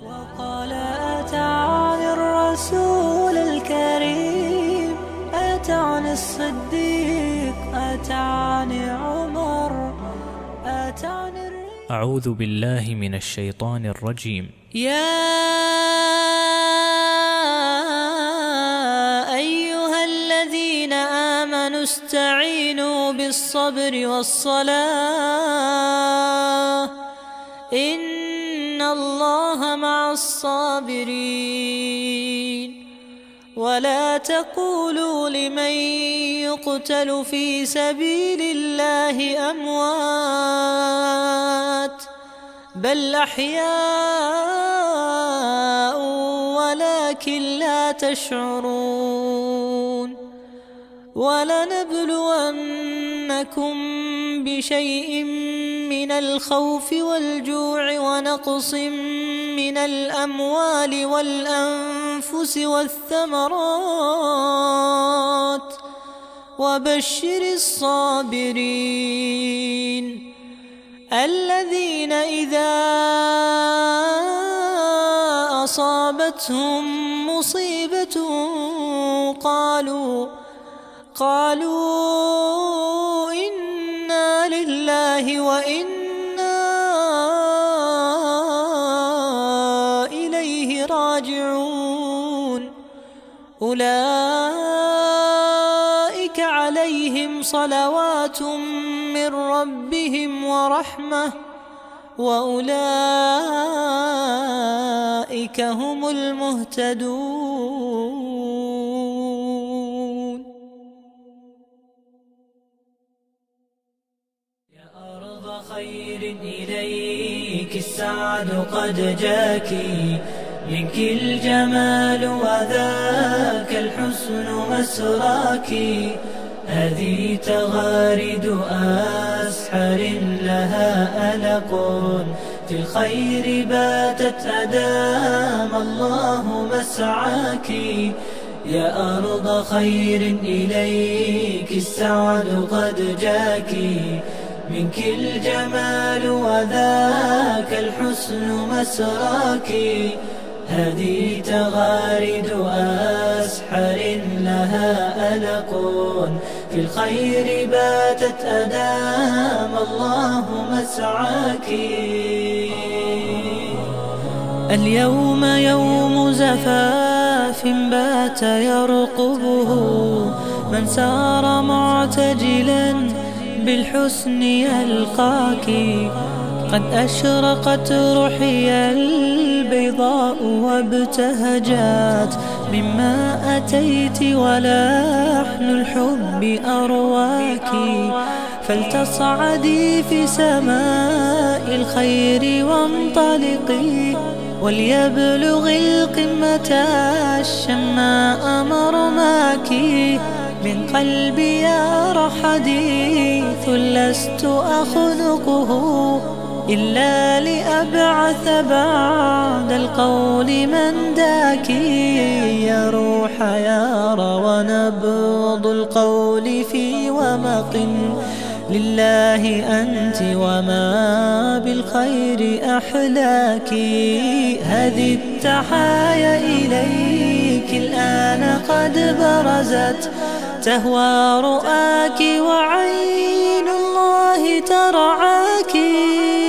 وقال أتعني الرسول الكريم، أتعني الصديق، أتعني عمر، أتعني أعوذ بالله من الشيطان الرجيم. يا أيها الذين آمنوا استعينوا بالصبر والصلاة إن الله مع الصابرين. ولا تقولوا لمن يقتل في سبيل الله أموات، بل أحياء ولكن لا تشعرون. ولنبلونكم بشيء من الخوف والجوع ونقص من الأموال والأنفس والثمرات وبشر الصابرين الذين إذا أصابتهم مصيبة قالوا إنا لله وإنا إليه راجعون. أولئك عليهم صلوات من ربهم ورحمة وأولئك هم المهتدون. يا أرض خير إليك السعد قد جاك، منك الجمال وذاك الحسن مسراك. هذه تغارد أسحر لها ألق، في الخير باتت أدام الله مسعاك. يا أرض خير إليك السعد قد جاك، منك الجمال وذاك الحسن مسراك. هذه تغارد أسحر لها ألق، في الخير باتت أدام الله مسعاك. اليوم يوم زفاف بات يرقبه من سار معتجلا بالحسن يلقاك. قد أشرقت روحي البيضاء وابتهجت مما أتيت ولحن الحب أرواك. فلتصعدي في سماء الخير وانطلقي، وليبلغ القمة الشماء مرماك. من قلبي يرى حديث لست أخنقه إلا لأبعث بعد القول من ذاك. يا روح يرى ونبض القول في ومق، لله أنت وما بالخير أحلاك. هذه التحايا إليك الآن قد برزت، تهوى رؤاك وعين الله ترعاك.